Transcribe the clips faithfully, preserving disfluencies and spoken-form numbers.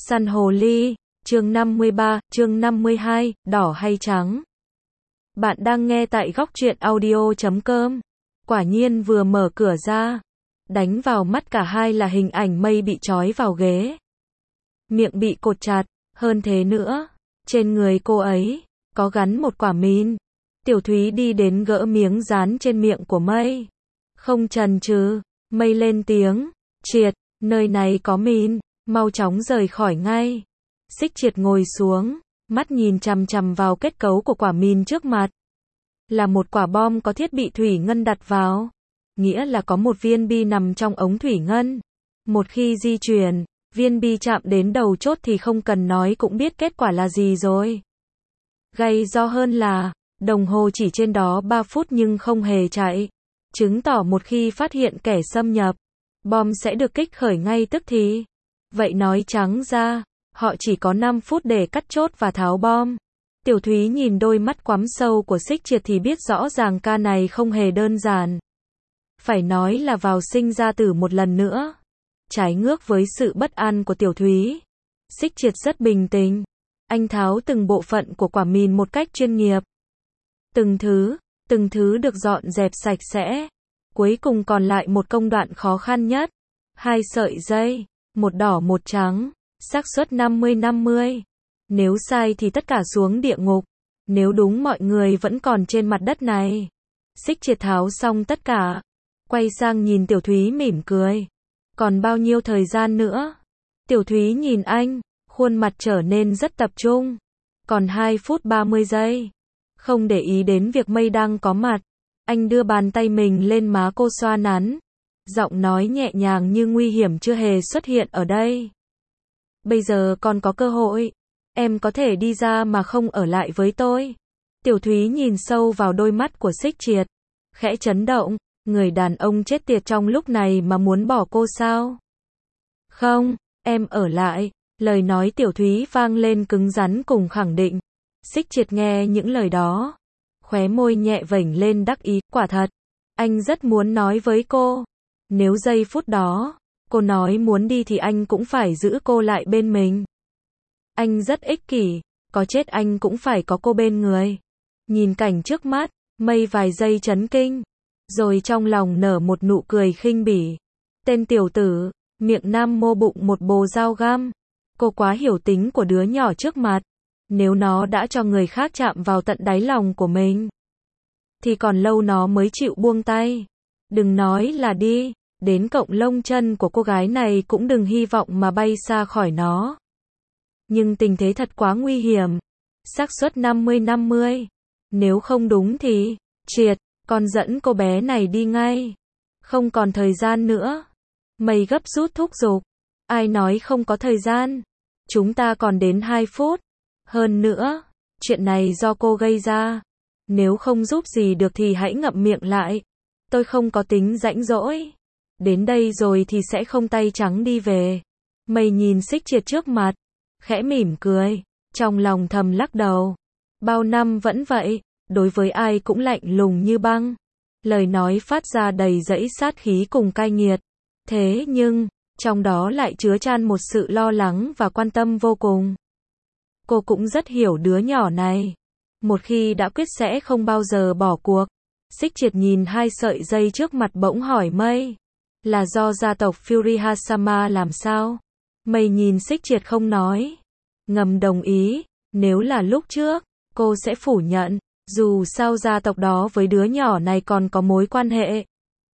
Săn hồ ly, chương năm mươi ba, chương năm mươi hai, đỏ hay trắng. Bạn đang nghe tại góc truyện audio chấm com. Quả nhiên vừa mở cửa ra, đánh vào mắt cả hai là hình ảnh Mây bị trói vào ghế. Miệng bị cột chặt, hơn thế nữa, trên người cô ấy, có gắn một quả mìn. Tiểu Thúy đi đến gỡ miếng dán trên miệng của Mây. Không chần chừ, Mây lên tiếng, Triệt, nơi này có mìn, mau chóng rời khỏi ngay. Xích Triệt ngồi xuống, mắt nhìn chằm chằm vào kết cấu của quả mìn trước mặt. Là một quả bom có thiết bị thủy ngân đặt vào. Nghĩa là có một viên bi nằm trong ống thủy ngân. Một khi di chuyển, viên bi chạm đến đầu chốt thì không cần nói cũng biết kết quả là gì rồi. Gay do hơn là, đồng hồ chỉ trên đó ba phút nhưng không hề chạy. Chứng tỏ một khi phát hiện kẻ xâm nhập, bom sẽ được kích khởi ngay tức thì. Vậy nói trắng ra, họ chỉ có năm phút để cắt chốt và tháo bom. Tiểu Thúy nhìn đôi mắt quắm sâu của Xích Triệt thì biết rõ ràng ca này không hề đơn giản. Phải nói là vào sinh ra tử một lần nữa. Trái ngược với sự bất an của Tiểu Thúy, Xích Triệt rất bình tĩnh. Anh tháo từng bộ phận của quả mìn một cách chuyên nghiệp. Từng thứ, từng thứ được dọn dẹp sạch sẽ. Cuối cùng còn lại một công đoạn khó khăn nhất. Hai sợi dây, một đỏ một trắng, xác suất năm mươi năm mươi. Nếu sai thì tất cả xuống địa ngục. Nếu đúng mọi người vẫn còn trên mặt đất này. Xích Triệt tháo xong tất cả. Quay sang nhìn Tiểu Thúy mỉm cười. Còn bao nhiêu thời gian nữa? Tiểu Thúy nhìn anh, khuôn mặt trở nên rất tập trung. Còn hai phút ba mươi giây. Không để ý đến việc Mây đang có mặt. Anh đưa bàn tay mình lên má cô xoa nắn. Giọng nói nhẹ nhàng như nguy hiểm chưa hề xuất hiện ở đây. Bây giờ còn có cơ hội. Em có thể đi ra mà không ở lại với tôi. Tiểu Thúy nhìn sâu vào đôi mắt của Xích Triệt. Khẽ chấn động. Người đàn ông chết tiệt trong lúc này mà muốn bỏ cô sao? Không, em ở lại. Lời nói Tiểu Thúy vang lên cứng rắn cùng khẳng định. Xích Triệt nghe những lời đó. Khóe môi nhẹ vểnh lên đắc ý. Quả thật, anh rất muốn nói với cô. Nếu giây phút đó, cô nói muốn đi thì anh cũng phải giữ cô lại bên mình. Anh rất ích kỷ, có chết anh cũng phải có cô bên người. Nhìn cảnh trước mắt, Mây vài giây chấn kinh, rồi trong lòng nở một nụ cười khinh bỉ. Tên tiểu tử, miệng nam mô bụng một bồ dao găm. Cô quá hiểu tính của đứa nhỏ trước mặt. Nếu nó đã cho người khác chạm vào tận đáy lòng của mình, thì còn lâu nó mới chịu buông tay. Đừng nói là đi, đến cọng lông chân của cô gái này cũng đừng hy vọng mà bay xa khỏi nó. Nhưng tình thế thật quá nguy hiểm. Xác suất năm mươi năm mươi. Nếu không đúng thì, Triệt, con dẫn cô bé này đi ngay. Không còn thời gian nữa. Mây gấp rút thúc giục. Ai nói không có thời gian? Chúng ta còn đến hai phút. Hơn nữa, chuyện này do cô gây ra. Nếu không giúp gì được thì hãy ngậm miệng lại. Tôi không có tính rãnh rỗi. Đến đây rồi thì sẽ không tay trắng đi về. Mây nhìn Xích Triệt trước mặt, khẽ mỉm cười, trong lòng thầm lắc đầu. Bao năm vẫn vậy, đối với ai cũng lạnh lùng như băng. Lời nói phát ra đầy dẫy sát khí cùng cay nghiệt. Thế nhưng, trong đó lại chứa chan một sự lo lắng và quan tâm vô cùng. Cô cũng rất hiểu đứa nhỏ này. Một khi đã quyết sẽ không bao giờ bỏ cuộc. Xích Triệt nhìn hai sợi dây trước mặt bỗng hỏi Mây. Là do gia tộc Furihasama làm sao? Mây nhìn Xích Triệt không nói. Ngầm đồng ý. Nếu là lúc trước, cô sẽ phủ nhận. Dù sao gia tộc đó với đứa nhỏ này còn có mối quan hệ.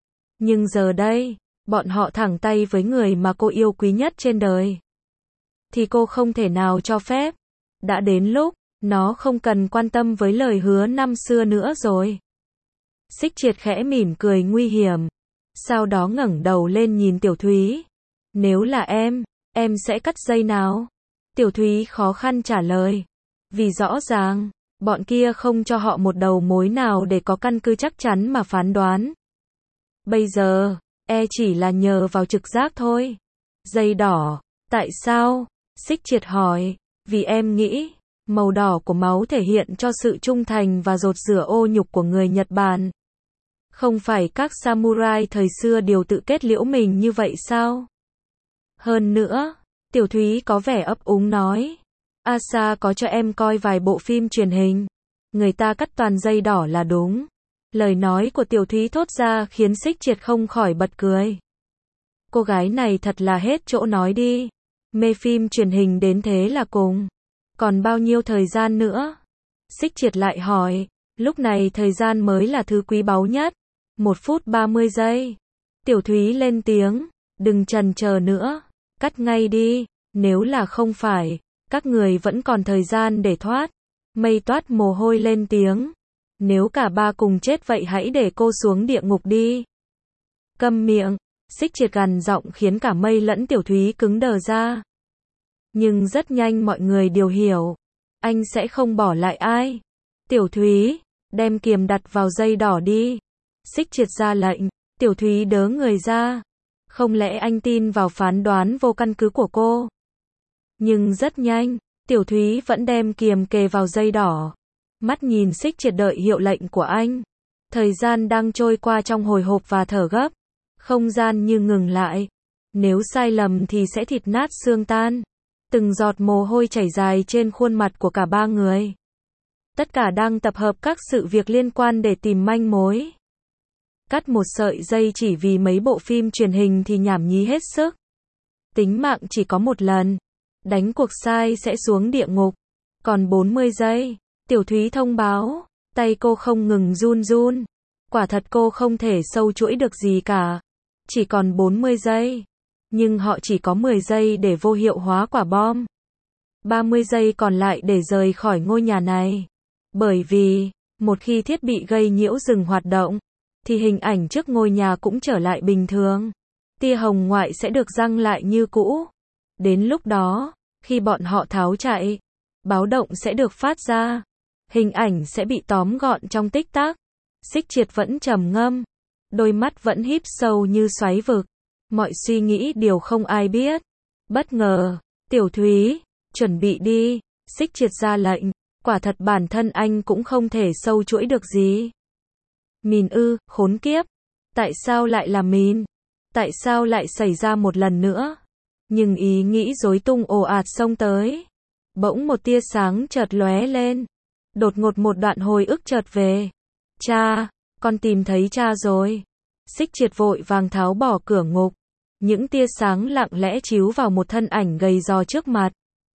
Nhưng giờ đây, bọn họ thẳng tay với người mà cô yêu quý nhất trên đời. Thì cô không thể nào cho phép. Đã đến lúc, nó không cần quan tâm với lời hứa năm xưa nữa rồi. Xích Triệt khẽ mỉm cười nguy hiểm. Sau đó ngẩng đầu lên nhìn Tiểu Thúy. Nếu là em, em sẽ cắt dây nào? Tiểu Thúy khó khăn trả lời. Vì rõ ràng, bọn kia không cho họ một đầu mối nào để có căn cứ chắc chắn mà phán đoán. Bây giờ, e chỉ là nhờ vào trực giác thôi. Dây đỏ, tại sao? Xích Triệt hỏi. Vì em nghĩ, màu đỏ của máu thể hiện cho sự trung thành và dột rửa ô nhục của người Nhật Bản. Không phải các samurai thời xưa đều tự kết liễu mình như vậy sao? Hơn nữa, Tiểu Thúy có vẻ ấp úng nói. Asa có cho em coi vài bộ phim truyền hình. Người ta cắt toàn dây đỏ là đúng. Lời nói của Tiểu Thúy thốt ra khiến Xích Triệt không khỏi bật cười. Cô gái này thật là hết chỗ nói đi. Mê phim truyền hình đến thế là cùng. Còn bao nhiêu thời gian nữa? Xích Triệt lại hỏi. Lúc này thời gian mới là thứ quý báu nhất. Một phút ba mươi giây. Tiểu Thúy lên tiếng. Đừng chần chờ nữa. Cắt ngay đi. Nếu là không phải, các người vẫn còn thời gian để thoát. Mây toát mồ hôi lên tiếng. Nếu cả ba cùng chết vậy hãy để cô xuống địa ngục đi. Câm miệng. Xích Triệt gằn giọng khiến cả Mây lẫn Tiểu Thúy cứng đờ ra. Nhưng rất nhanh mọi người đều hiểu. Anh sẽ không bỏ lại ai. Tiểu Thúy, đem kiềm đặt vào dây đỏ đi. Xích Triệt ra lệnh. Tiểu Thúy đớ người ra. Không lẽ anh tin vào phán đoán vô căn cứ của cô? Nhưng rất nhanh, Tiểu Thúy vẫn đem kiềm kề vào dây đỏ. Mắt nhìn Xích Triệt đợi hiệu lệnh của anh. Thời gian đang trôi qua trong hồi hộp và thở gấp. Không gian như ngừng lại. Nếu sai lầm thì sẽ thịt nát xương tan. Từng giọt mồ hôi chảy dài trên khuôn mặt của cả ba người. Tất cả đang tập hợp các sự việc liên quan để tìm manh mối. Cắt một sợi dây chỉ vì mấy bộ phim truyền hình thì nhảm nhí hết sức. Tính mạng chỉ có một lần. Đánh cuộc sai sẽ xuống địa ngục. Còn bốn mươi giây. Tiểu Thúy thông báo. Tay cô không ngừng run run. Quả thật cô không thể sâu chuỗi được gì cả. Chỉ còn bốn mươi giây. Nhưng họ chỉ có mười giây để vô hiệu hóa quả bom. ba mươi giây còn lại để rời khỏi ngôi nhà này. Bởi vì, một khi thiết bị gây nhiễu dừng hoạt động, thì hình ảnh trước ngôi nhà cũng trở lại bình thường. Tia hồng ngoại sẽ được giăng lại như cũ. Đến lúc đó, khi bọn họ tháo chạy, báo động sẽ được phát ra. Hình ảnh sẽ bị tóm gọn trong tích tắc. Xích Triệt vẫn trầm ngâm. Đôi mắt vẫn híp sâu như xoáy vực. Mọi suy nghĩ đều không ai biết. Bất ngờ, Tiểu Thúy, chuẩn bị đi. Xích Triệt ra lệnh. Quả thật bản thân anh cũng không thể sâu chuỗi được gì. Mìn ư, khốn kiếp. Tại sao lại là mìn? Tại sao lại xảy ra một lần nữa? Nhưng ý nghĩ rối tung ồ ạt xông tới. Bỗng một tia sáng chợt lóe lên. Đột ngột một đoạn hồi ức chợt về. Cha, con tìm thấy cha rồi. Xích Triệt vội vàng tháo bỏ cửa ngục. Những tia sáng lặng lẽ chiếu vào một thân ảnh gầy gò trước mặt.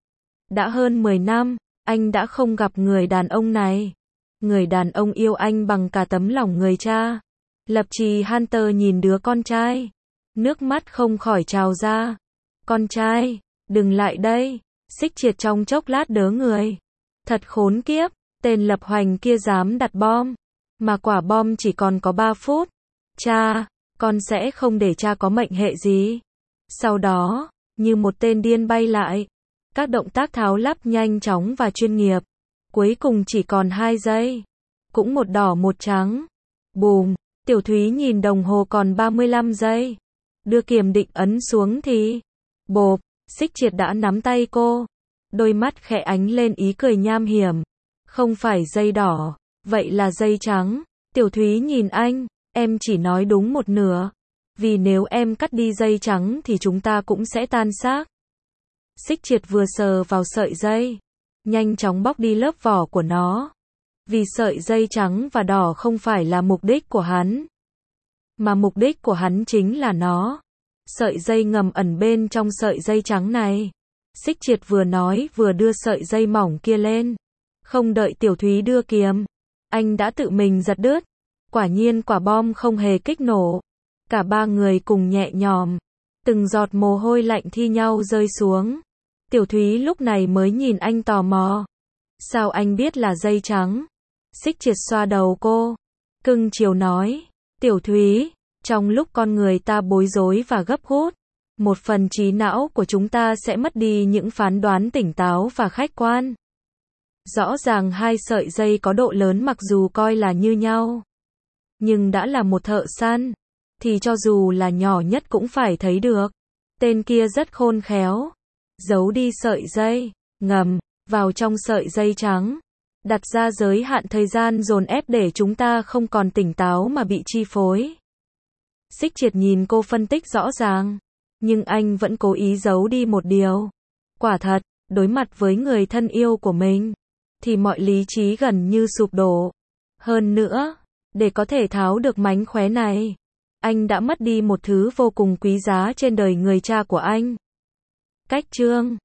Đã hơn mười năm, anh đã không gặp người đàn ông này. Người đàn ông yêu anh bằng cả tấm lòng người cha. Lập Trì Hunter nhìn đứa con trai. Nước mắt không khỏi trào ra. Con trai, đừng lại đây. Xích Triệt trong chốc lát đớ người. Thật khốn kiếp, tên Lập Hoành kia dám đặt bom. Mà quả bom chỉ còn có ba phút. Cha, con sẽ không để cha có mệnh hệ gì. Sau đó, như một tên điên bay lại. Các động tác tháo lắp nhanh chóng và chuyên nghiệp. Cuối cùng chỉ còn hai giây. Cũng một đỏ một trắng. Bùm, Tiểu Thúy nhìn đồng hồ còn ba mươi lăm giây. Đưa kiềm định ấn xuống thì... Bộp, Xích Triệt đã nắm tay cô. Đôi mắt khẽ ánh lên ý cười nham hiểm. Không phải dây đỏ, vậy là dây trắng. Tiểu Thúy nhìn anh, em chỉ nói đúng một nửa. Vì nếu em cắt đi dây trắng thì chúng ta cũng sẽ tan xác. Xích Triệt vừa sờ vào sợi dây. Nhanh chóng bóc đi lớp vỏ của nó. Vì sợi dây trắng và đỏ không phải là mục đích của hắn. Mà mục đích của hắn chính là nó. Sợi dây ngầm ẩn bên trong sợi dây trắng này. Xích Triệt vừa nói vừa đưa sợi dây mỏng kia lên. Không đợi Tiểu Thúy đưa kiềm. Anh đã tự mình giật đứt. Quả nhiên quả bom không hề kích nổ. Cả ba người cùng nhẹ nhõm. Từng giọt mồ hôi lạnh thi nhau rơi xuống. Tiểu Thúy lúc này mới nhìn anh tò mò. Sao anh biết là dây trắng? Xích Triệt xoa đầu cô. Cưng chiều nói. Tiểu Thúy, trong lúc con người ta bối rối và gấp gút, một phần trí não của chúng ta sẽ mất đi những phán đoán tỉnh táo và khách quan. Rõ ràng hai sợi dây có độ lớn mặc dù coi là như nhau. Nhưng đã là một thợ săn, thì cho dù là nhỏ nhất cũng phải thấy được. Tên kia rất khôn khéo. Giấu đi sợi dây ngầm vào trong sợi dây trắng. Đặt ra giới hạn thời gian dồn ép để chúng ta không còn tỉnh táo mà bị chi phối. Xích Triệt nhìn cô phân tích rõ ràng. Nhưng anh vẫn cố ý giấu đi một điều. Quả thật, đối mặt với người thân yêu của mình, thì mọi lý trí gần như sụp đổ. Hơn nữa, để có thể tháo được mánh khóe này, anh đã mất đi một thứ vô cùng quý giá trên đời người cha của anh. Cách chương